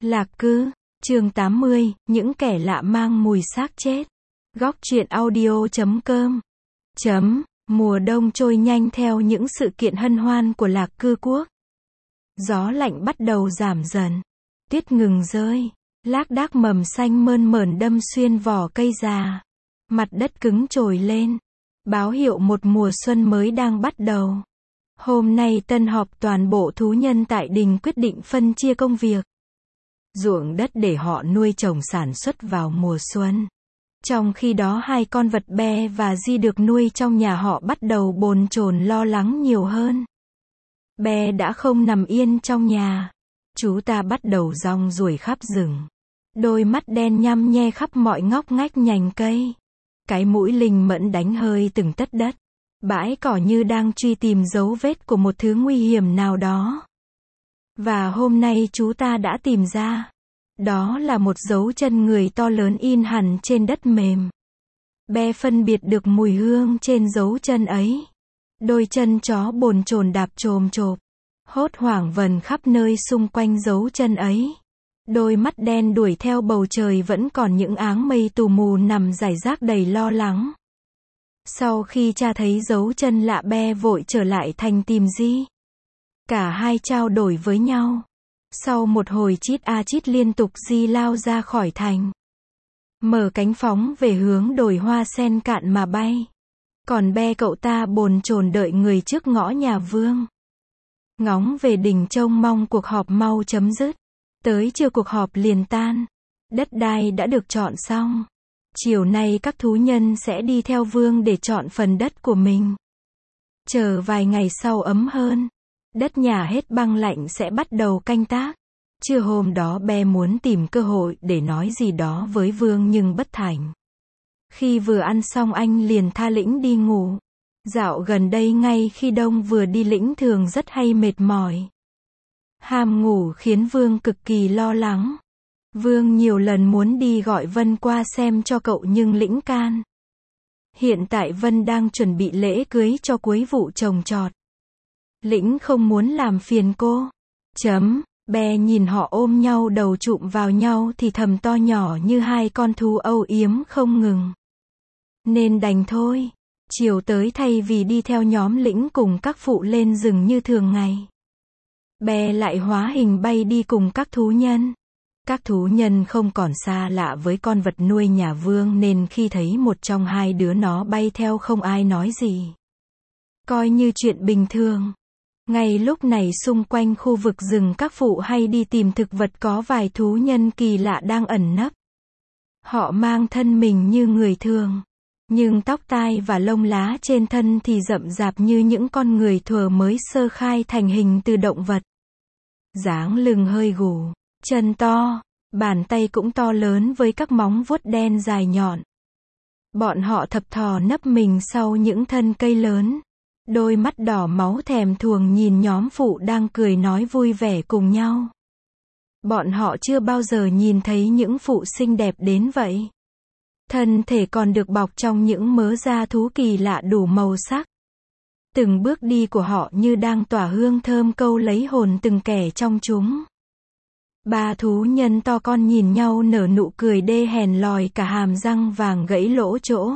Lạc Cư, chương 80, những kẻ lạ mang mùi xác chết. Góc truyện audio.com. Mùa đông trôi nhanh theo những sự kiện hân hoan của Lạc Cư quốc. Gió lạnh bắt đầu giảm dần. Tuyết ngừng rơi. Lác đác mầm xanh mơn mởn đâm xuyên vỏ cây già. Mặt đất cứng trồi lên. Báo hiệu một mùa xuân mới đang bắt đầu. Hôm nay tân họp toàn bộ thú nhân tại đình quyết định phân chia công việc. Ruộng đất để họ nuôi trồng sản xuất vào mùa xuân. Trong khi đó hai con vật Be và Di được nuôi trong nhà họ bắt đầu bồn chồn lo lắng nhiều hơn. Be đã không nằm yên trong nhà. Chú ta bắt đầu rong ruổi khắp rừng. Đôi mắt đen nhăm nhe khắp mọi ngóc ngách nhành cây. Cái mũi linh mẫn đánh hơi từng tấc đất. Bãi cỏ như đang truy tìm dấu vết của một thứ nguy hiểm nào đó. Và hôm nay chú ta đã tìm ra. Đó là một dấu chân người to lớn in hẳn trên đất mềm. Be phân biệt được mùi hương trên dấu chân ấy. Đôi chân chó bồn chồn đạp chồm chộp. Hốt hoảng vần khắp nơi xung quanh dấu chân ấy. Đôi mắt đen đuổi theo bầu trời vẫn còn những áng mây tù mù nằm rải rác đầy lo lắng. Sau khi cha thấy dấu chân lạ, Be vội trở lại thành tìm Di. Cả hai trao đổi với nhau. Sau một hồi chít a chít liên tục, Di lao ra khỏi thành. Mở cánh phóng về hướng đồi hoa sen cạn mà bay. Còn Be cậu ta bồn chồn đợi người trước ngõ nhà Vương. Ngóng về đình trông mong cuộc họp mau chấm dứt. Tới trưa cuộc họp liền tan. Đất đai đã được chọn xong. Chiều nay các thú nhân sẽ đi theo Vương để chọn phần đất của mình. Chờ vài ngày sau ấm hơn. Đất nhà hết băng lạnh sẽ bắt đầu canh tác. Trưa hôm đó Be muốn tìm cơ hội để nói gì đó với Vương nhưng bất thành. Khi vừa ăn xong anh liền tha lĩnh đi ngủ. Dạo gần đây ngay khi đông vừa đi lĩnh thường rất hay mệt mỏi. Ham ngủ khiến Vương cực kỳ lo lắng. Vương nhiều lần muốn đi gọi Vân qua xem cho cậu nhưng lĩnh can. Hiện tại Vân đang chuẩn bị lễ cưới cho cuối vụ trồng trọt. Lĩnh không muốn làm phiền cô. Be nhìn họ ôm nhau đầu chụm vào nhau thì thầm to nhỏ như hai con thú âu yếm không ngừng. Nên đành thôi. Chiều tới thay vì đi theo nhóm Lĩnh cùng các phụ lên rừng như thường ngày, Be lại hóa hình bay đi cùng các thú nhân. Các thú nhân không còn xa lạ với con vật nuôi nhà Vương nên khi thấy một trong hai đứa nó bay theo không ai nói gì. Coi như chuyện bình thường. Ngay lúc này xung quanh khu vực rừng các phụ hay đi tìm thực vật có vài thú nhân kỳ lạ đang ẩn nấp. Họ mang thân mình như người thường. Nhưng tóc tai và lông lá trên thân thì rậm rạp như những con người thuở mới sơ khai thành hình từ động vật. Dáng lưng hơi gù, chân to, bàn tay cũng to lớn với các móng vuốt đen dài nhọn. Bọn họ thập thò nấp mình sau những thân cây lớn. Đôi mắt đỏ máu thèm thuồng nhìn nhóm phụ đang cười nói vui vẻ cùng nhau. Bọn họ chưa bao giờ nhìn thấy những phụ xinh đẹp đến vậy. Thân thể còn được bọc trong những mớ da thú kỳ lạ đủ màu sắc. Từng bước đi của họ như đang tỏa hương thơm câu lấy hồn từng kẻ trong chúng. Ba thú nhân to con nhìn nhau nở nụ cười đê hèn lòi cả hàm răng vàng gãy lỗ chỗ.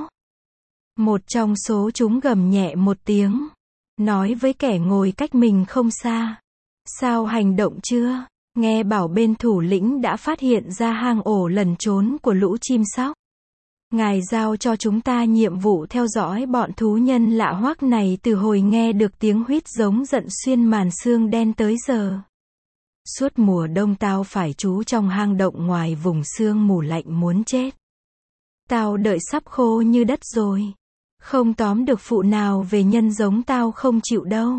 Một trong số chúng gầm nhẹ một tiếng. Nói với kẻ ngồi cách mình không xa. Sao hành động chưa? Nghe bảo bên thủ lĩnh đã phát hiện ra hang ổ lẩn trốn của lũ chim sóc. Ngài giao cho chúng ta nhiệm vụ theo dõi bọn thú nhân lạ hoắc này từ hồi nghe được tiếng huýt giống giận xuyên màn sương đen tới giờ. Suốt mùa đông tao phải trú trong hang động ngoài vùng sương mù lạnh muốn chết. Tao đợi sắp khô như đất rồi. Không tóm được phụ nào về nhân giống tao không chịu đâu.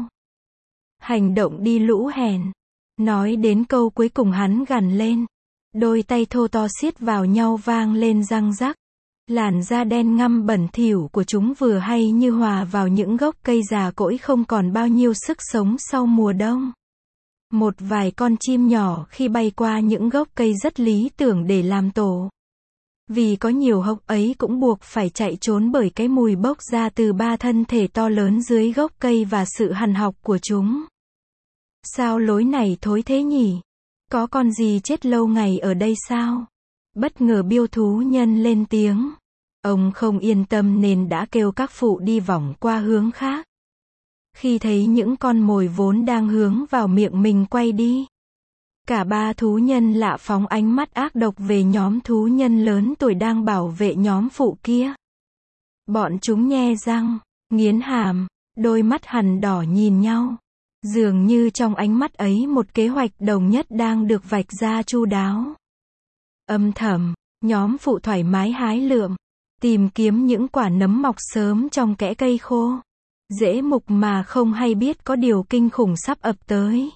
Hành động đi lũ hèn. Nói đến câu cuối cùng hắn gằn lên. Đôi tay thô to siết vào nhau vang lên răng rắc. Làn da đen ngăm bẩn thỉu của chúng vừa hay như hòa vào những gốc cây già cỗi không còn bao nhiêu sức sống sau mùa đông. Một vài con chim nhỏ khi bay qua những gốc cây rất lý tưởng để làm tổ. Vì có nhiều hốc ấy cũng buộc phải chạy trốn bởi cái mùi bốc ra từ ba thân thể to lớn dưới gốc cây và sự hằn học của chúng. Sao lối này thối thế nhỉ? Có con gì chết lâu ngày ở đây sao? Bất ngờ Biêu thú nhân lên tiếng. Ông không yên tâm nên đã kêu các phụ đi vòng qua hướng khác. Khi thấy những con mồi vốn đang hướng vào miệng mình quay đi, cả ba thú nhân lạ phóng ánh mắt ác độc về nhóm thú nhân lớn tuổi đang bảo vệ nhóm phụ kia. Bọn chúng nhe răng, nghiến hàm, đôi mắt hằn đỏ nhìn nhau. Dường như trong ánh mắt ấy một kế hoạch đồng nhất đang được vạch ra chu đáo. Âm thầm, nhóm phụ thoải mái hái lượm, tìm kiếm những quả nấm mọc sớm trong kẽ cây khô. Dễ mục mà không hay biết có điều kinh khủng sắp ập tới.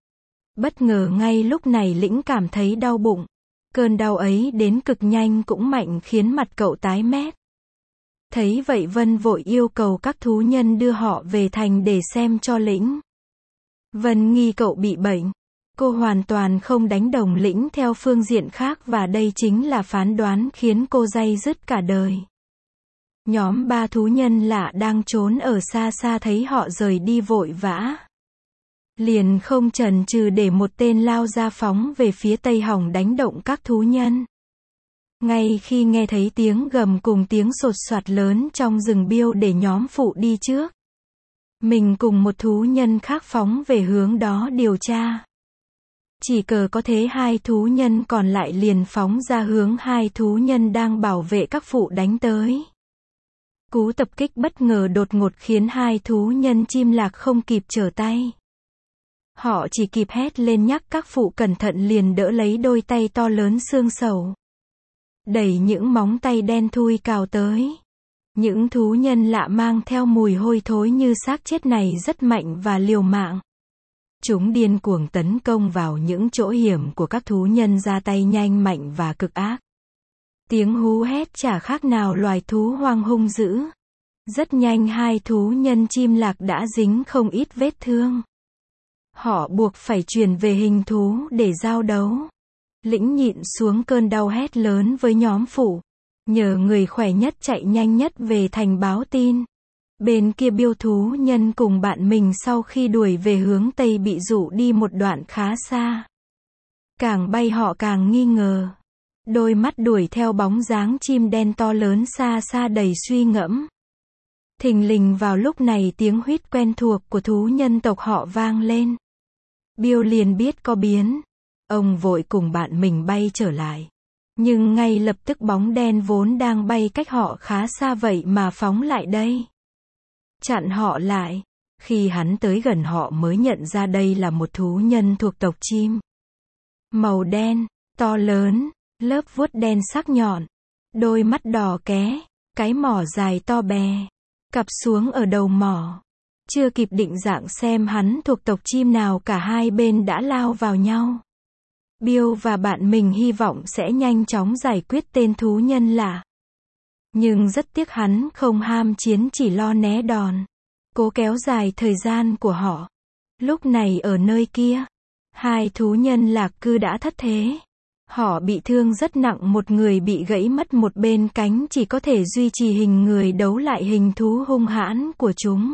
Bất ngờ ngay lúc này Lĩnh cảm thấy đau bụng. Cơn đau ấy đến cực nhanh cũng mạnh khiến mặt cậu tái mét. Thấy vậy Vân vội yêu cầu các thú nhân đưa họ về thành để xem cho Lĩnh. Vân nghi cậu bị bệnh. Cô hoàn toàn không đánh đồng Lĩnh theo phương diện khác và đây chính là phán đoán khiến cô day dứt cả đời. Nhóm ba thú nhân lạ đang trốn ở xa xa thấy họ rời đi vội vã. Liền không chần chừ để một tên lao ra phóng về phía tây hòng đánh động các thú nhân. Ngay khi nghe thấy tiếng gầm cùng tiếng sột soạt lớn trong rừng Biêu để nhóm phụ đi trước. Mình cùng một thú nhân khác phóng về hướng đó điều tra. Chỉ cờ có thế hai thú nhân còn lại liền phóng ra hướng hai thú nhân đang bảo vệ các phụ đánh tới. Cú tập kích bất ngờ đột ngột khiến hai thú nhân chim lạc không kịp trở tay. Họ chỉ kịp hét lên nhắc các phụ cẩn thận liền đỡ lấy đôi tay to lớn xương sầu. Đẩy những móng tay đen thui cào tới. Những thú nhân lạ mang theo mùi hôi thối như xác chết này rất mạnh và liều mạng. Chúng điên cuồng tấn công vào những chỗ hiểm của các thú nhân ra tay nhanh mạnh và cực ác. Tiếng hú hét chả khác nào loài thú hoang hung dữ. Rất nhanh hai thú nhân chim lạc đã dính không ít vết thương. Họ buộc phải chuyển về hình thú để giao đấu. Lĩnh nhịn xuống cơn đau hét lớn với nhóm phụ. Nhờ người khỏe nhất chạy nhanh nhất về thành báo tin. Bên kia Biêu thú nhân cùng bạn mình sau khi đuổi về hướng Tây bị dụ đi một đoạn khá xa. Càng bay họ càng nghi ngờ. Đôi mắt đuổi theo bóng dáng chim đen to lớn xa xa đầy suy ngẫm. Thình lình vào lúc này tiếng huýt quen thuộc của thú nhân tộc họ vang lên. Biêu liền biết có biến. Ông vội cùng bạn mình bay trở lại. Nhưng ngay lập tức bóng đen vốn đang bay cách họ khá xa vậy mà phóng lại đây. Chặn họ lại. Khi hắn tới gần họ mới nhận ra đây là một thú nhân thuộc tộc chim. Màu đen, to lớn, lớp vuốt đen sắc nhọn, đôi mắt đỏ ké, cái mỏ dài to bè, cặp xuống ở đầu mỏ. Chưa kịp định dạng xem hắn thuộc tộc chim nào cả hai bên đã lao vào nhau. Biêu và bạn mình hy vọng sẽ nhanh chóng giải quyết tên thú nhân lạ. Nhưng rất tiếc hắn không ham chiến chỉ lo né đòn. Cố kéo dài thời gian của họ. Lúc này ở nơi kia, hai thú nhân lạc cư đã thất thế. Họ bị thương rất nặng, một người bị gãy mất một bên cánh chỉ có thể duy trì hình người đấu lại hình thú hung hãn của chúng.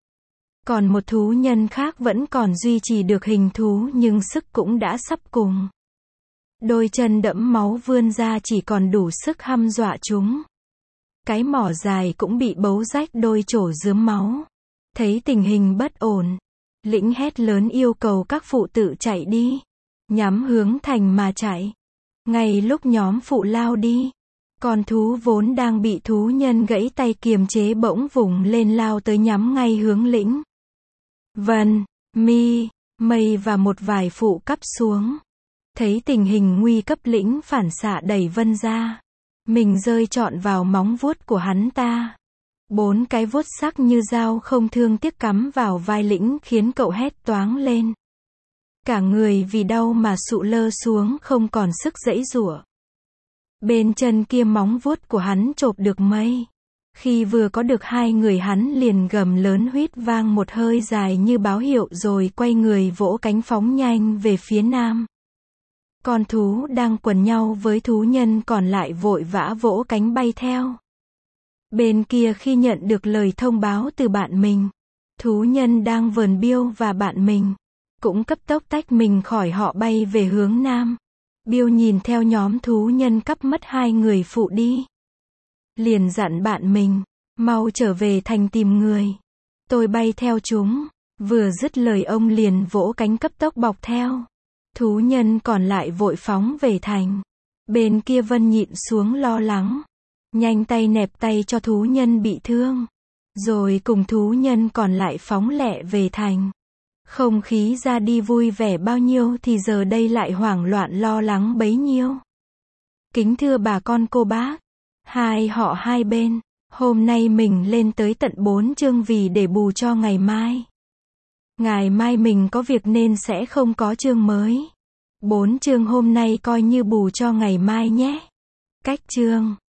Còn một thú nhân khác vẫn còn duy trì được hình thú nhưng sức cũng đã sắp cùng. Đôi chân đẫm máu vươn ra chỉ còn đủ sức hăm dọa chúng. Cái mỏ dài cũng bị bấu rách đôi chổ rướm máu. Thấy tình hình bất ổn, Lĩnh hét lớn yêu cầu các phụ tự chạy đi. Nhắm hướng thành mà chạy. Ngay lúc nhóm phụ lao đi, con thú vốn đang bị thú nhân gãy tay kiềm chế bỗng vùng lên lao tới nhắm ngay hướng Lĩnh. Vân, Mi, Mây và một vài phụ cắp xuống. Thấy tình hình nguy cấp Lĩnh phản xạ đẩy Vân ra. Mình rơi trọn vào móng vuốt của hắn ta. 4 cái vuốt sắc như dao không thương tiếc cắm vào vai Lĩnh khiến cậu hét toáng lên. Cả người vì đau mà sụ lơ xuống không còn sức giãy giụa. Bên chân kia móng vuốt của hắn chộp được Mây. Khi vừa có được hai người hắn liền gầm lớn huýt vang một hơi dài như báo hiệu rồi quay người vỗ cánh phóng nhanh về phía nam. Con thú đang quần nhau với thú nhân còn lại vội vã vỗ cánh bay theo. Bên kia khi nhận được lời thông báo từ bạn mình, thú nhân đang vờn Biêu và bạn mình, cũng cấp tốc tách mình khỏi họ bay về hướng nam. Bill nhìn theo nhóm thú nhân cắp mất 2 người phụ đi. Liền dặn bạn mình, mau trở về thành tìm người. Tôi bay theo chúng. Vừa dứt lời ông liền vỗ cánh cấp tốc bọc theo. Thú nhân còn lại vội phóng về thành. Bên kia Vân nhịn xuống lo lắng. Nhanh tay nẹp tay cho thú nhân bị thương. Rồi cùng thú nhân còn lại phóng lẹ về thành. Không khí ra đi vui vẻ bao nhiêu thì giờ đây lại hoảng loạn lo lắng bấy nhiêu. Kính thưa bà con cô bác, hai họ hai bên, hôm nay mình lên tới tận 4 chương vì để bù cho ngày mai. Ngày mai mình có việc nên sẽ không có chương mới. 4 chương hôm nay coi như bù cho ngày mai nhé. Cách chương